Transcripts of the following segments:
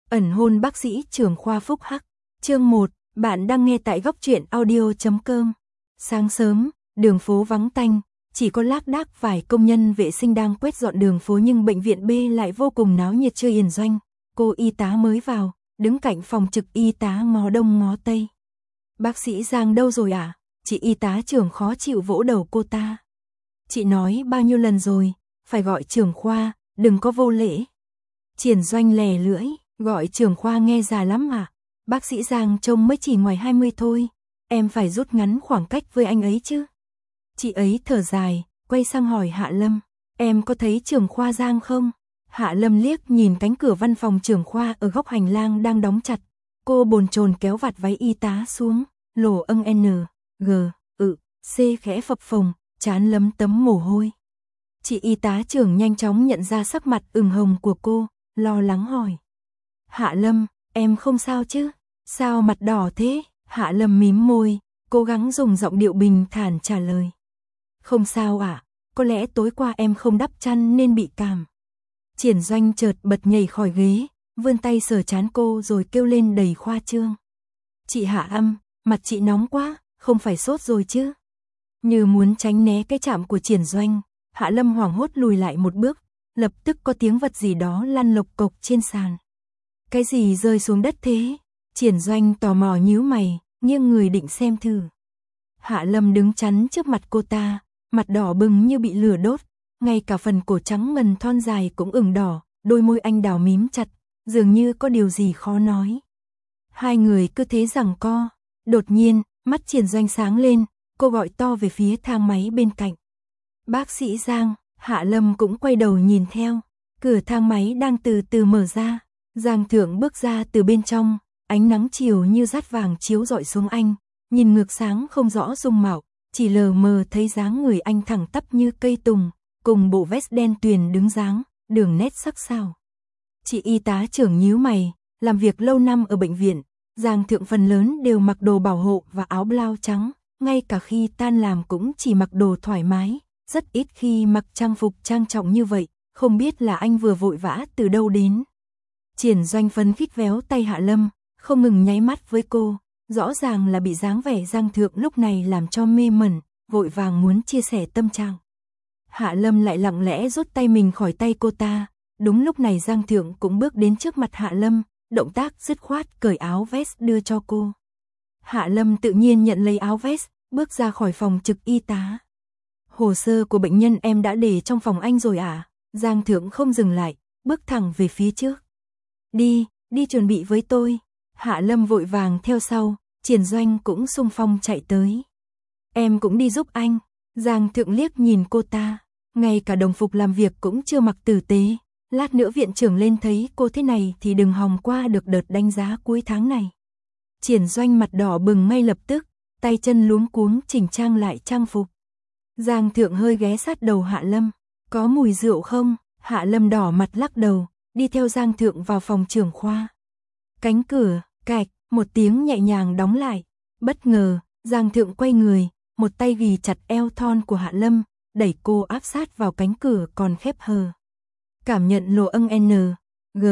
Ẩn hôn bác sĩ trưởng khoa Phúc Hắc. Chương 1, bạn đang nghe tại góc truyện audio.com. Sáng sớm, đường phố vắng tanh, chỉ có lác đác vài công nhân vệ sinh đang quét dọn đường phố, nhưng bệnh viện B lại vô cùng náo nhiệt chưa yên doanh. Cô y tá mới vào, đứng cạnh phòng trực y tá ngó đông ngó tây. Bác sĩ Giang đâu rồi à? Chị y tá trưởng khó chịu vỗ đầu cô ta. Chị nói bao nhiêu lần rồi, phải gọi trưởng khoa, đừng có vô lễ. Triển Doanh lè lưỡi, gọi trưởng khoa nghe già lắm à? Bác sĩ Giang trông mới chỉ ngoài 20 thôi, em phải rút ngắn khoảng cách với anh ấy chứ. Chị ấy thở dài, quay sang hỏi Hạ Lâm, em có thấy trưởng khoa Giang không? Hạ Lâm liếc nhìn cánh cửa văn phòng trưởng khoa ở góc hành lang đang đóng chặt. Cô bồn chồn kéo vạt váy y tá xuống, lồ N, G, C khẽ phập phồng, trán lấm tấm mồ hôi. Chị y tá trưởng nhanh chóng nhận ra sắc mặt ửng hồng của cô, lo lắng hỏi. Hạ Lâm, em không sao chứ? Sao mặt đỏ thế? Hạ Lâm mím môi, cố gắng dùng giọng điệu bình thản trả lời. Không sao ạ, có lẽ tối qua em không đắp chăn nên bị cảm. Triển Doanh chợt bật nhảy khỏi ghế, vươn tay sờ trán cô rồi kêu lên đầy khoa trương. Chị Hạ Âm, mặt chị nóng quá, không phải sốt rồi chứ? Như muốn tránh né cái chạm của Triển Doanh, Hạ Lâm hoảng hốt lùi lại một bước, lập tức có tiếng vật gì đó lăn lộc cộc trên sàn. Cái gì rơi xuống đất thế? Triển Doanh tò mò nhíu mày, nghiêng người định xem thử. Hạ Lâm đứng chắn trước mặt cô ta, mặt đỏ bừng như bị lửa đốt, ngay cả phần cổ trắng ngần thon dài cũng ửng đỏ, đôi môi anh đào mím chặt, dường như có điều gì khó nói. Hai người cứ thế giằng co, đột nhiên, mắt Triển Doanh sáng lên, cô gọi to về phía thang máy bên cạnh. Bác sĩ Giang. Hạ Lâm cũng quay đầu nhìn theo, cửa thang máy đang từ từ mở ra, Giang Thượng bước ra từ bên trong, ánh nắng chiều như dát vàng chiếu rọi xuống anh, nhìn ngược sáng không rõ dung mạo, chỉ lờ mờ thấy dáng người anh thẳng tắp như cây tùng, cùng bộ vest đen tuyền đứng dáng, đường nét sắc sảo. Chị y tá trưởng nhíu mày, làm việc lâu năm ở bệnh viện, Giang Thượng phần lớn đều mặc đồ bảo hộ và áo blau trắng, ngay cả khi tan làm cũng chỉ mặc đồ thoải mái. Rất ít khi mặc trang phục trang trọng như vậy, không biết là anh vừa vội vã từ đâu đến. Triển Doanh phấn khích véo tay Hạ Lâm, không ngừng nháy mắt với cô, rõ ràng là bị dáng vẻ Giang Thượng lúc này làm cho mê mẩn, vội vàng muốn chia sẻ tâm trạng. Hạ Lâm lại lặng lẽ rút tay mình khỏi tay cô ta, đúng lúc này Giang Thượng cũng bước đến trước mặt Hạ Lâm, động tác dứt khoát cởi áo vest đưa cho cô. Hạ Lâm tự nhiên nhận lấy áo vest, bước ra khỏi phòng trực y tá. Hồ sơ của bệnh nhân em đã để trong phòng anh rồi à? Giang Thượng không dừng lại, bước thẳng về phía trước. Đi chuẩn bị với tôi. Hạ Lâm vội vàng theo sau, Triển Doanh cũng xung phong chạy tới. Em cũng đi giúp anh. Giang Thượng liếc nhìn cô ta, ngay cả đồng phục làm việc cũng chưa mặc tử tế. Lát nữa viện trưởng lên thấy cô thế này thì đừng hòng qua được đợt đánh giá cuối tháng này. Triển Doanh mặt đỏ bừng ngay lập tức, tay chân luống cuống chỉnh trang lại trang phục. Giang Thượng hơi ghé sát đầu Hạ Lâm, có mùi rượu không? Hạ Lâm đỏ mặt lắc đầu, đi theo Giang Thượng vào phòng trưởng khoa. Cánh cửa, cạch, một tiếng nhẹ nhàng đóng lại, bất ngờ, Giang Thượng quay người, một tay ghì chặt eo thon của Hạ Lâm, đẩy cô áp sát vào cánh cửa còn khép hờ. Cảm nhận lỗ N, G,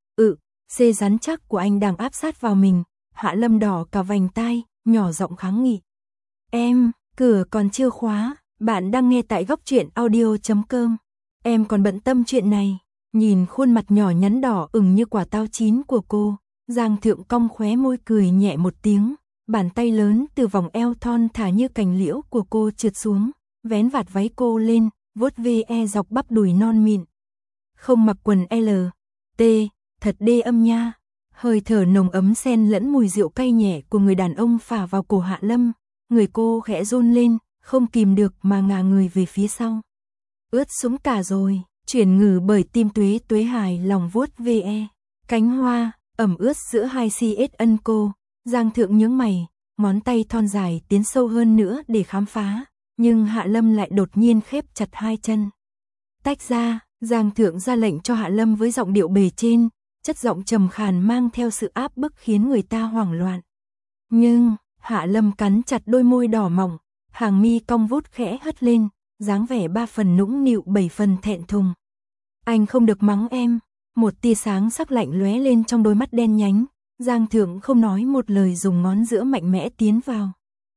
C rắn chắc của anh đang áp sát vào mình, Hạ Lâm đỏ cả vành tai, nhỏ giọng kháng nghị. Em, cửa còn chưa khóa. Bạn đang nghe tại góc truyện audio.com. Em còn bận tâm chuyện này. Nhìn khuôn mặt nhỏ nhắn đỏ ửng như quả táo chín của cô, Giang Thượng cong khóe môi cười nhẹ một tiếng, bàn tay lớn từ vòng eo thon thả như cành liễu của cô trượt xuống, vén vạt váy cô lên, vuốt ve dọc bắp đùi non mịn. Không mặc quần L, T, thật đê âm nha. Hơi thở nồng ấm xen lẫn mùi rượu cay nhẹ của người đàn ông phả vào cổ Hạ Lâm, người cô khẽ run lên, không kìm được mà ngả người về phía sau. Ướt sũng cả rồi, chuyển ngừ bởi tim tuế tuế hài lòng vuốt ve. Cánh hoa, ẩm ướt giữa hai CS ân cô, Giang Thượng nhướng mày, ngón tay thon dài tiến sâu hơn nữa để khám phá, nhưng Hạ Lâm lại đột nhiên khép chặt hai chân. Tách ra, Giang Thượng ra lệnh cho Hạ Lâm với giọng điệu bề trên, chất giọng trầm khàn mang theo sự áp bức khiến người ta hoảng loạn. Nhưng, Hạ Lâm cắn chặt đôi môi đỏ mỏng, hàng mi cong vút khẽ hất lên, dáng vẻ 3 phần nũng nịu 7 phần thẹn thùng. Anh không được mắng em. Một tia sáng sắc lạnh lóe lên trong đôi mắt đen nhánh, Giang Thượng không nói một lời dùng ngón giữa mạnh mẽ tiến vào.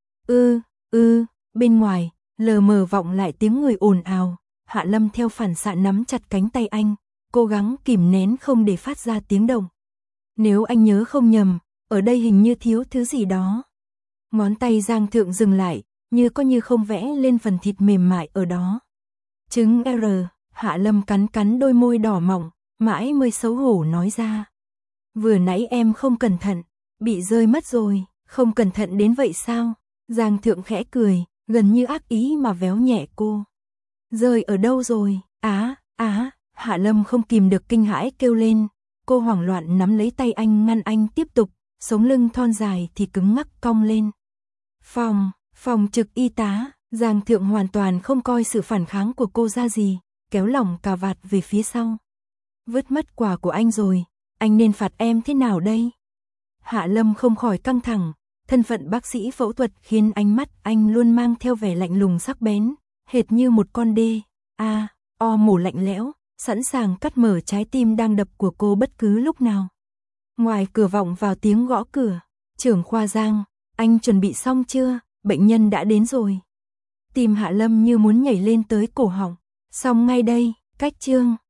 Bên ngoài, lờ mờ vọng lại tiếng người ồn ào, Hạ Lâm theo phản xạ nắm chặt cánh tay anh, cố gắng kìm nén không để phát ra tiếng động. Nếu anh nhớ không nhầm, ở đây hình như thiếu thứ gì đó. Ngón tay Giang Thượng dừng lại, như có như không vẽ lên phần thịt mềm mại ở đó. Trứng R, Hạ Lâm cắn cắn đôi môi đỏ mọng, mãi mới xấu hổ nói ra. Vừa nãy em không cẩn thận, bị rơi mất rồi, không cẩn thận đến vậy sao? Giang Thượng khẽ cười, gần như ác ý mà véo nhẹ cô. Rơi ở đâu rồi? Hạ Lâm không kìm được kinh hãi kêu lên. Cô hoảng loạn nắm lấy tay anh ngăn anh tiếp tục, sống lưng thon dài thì cứng ngắc cong lên. Phòng trực y tá, Giang Thượng hoàn toàn không coi sự phản kháng của cô ra gì, kéo lỏng cà vạt về phía sau. Vứt mất quà của anh rồi, anh nên phạt em thế nào đây? Hạ Lâm không khỏi căng thẳng, thân phận bác sĩ phẫu thuật khiến ánh mắt anh luôn mang theo vẻ lạnh lùng sắc bén, hệt như một con đê, mổ lạnh lẽo, sẵn sàng cắt mở trái tim đang đập của cô bất cứ lúc nào. Ngoài cửa vọng vào tiếng gõ cửa, trưởng khoa Giang, anh chuẩn bị xong chưa, bệnh nhân đã đến rồi. Tim Hạ Lâm như muốn nhảy lên tới cổ họng, xong ngay đây, cách chương.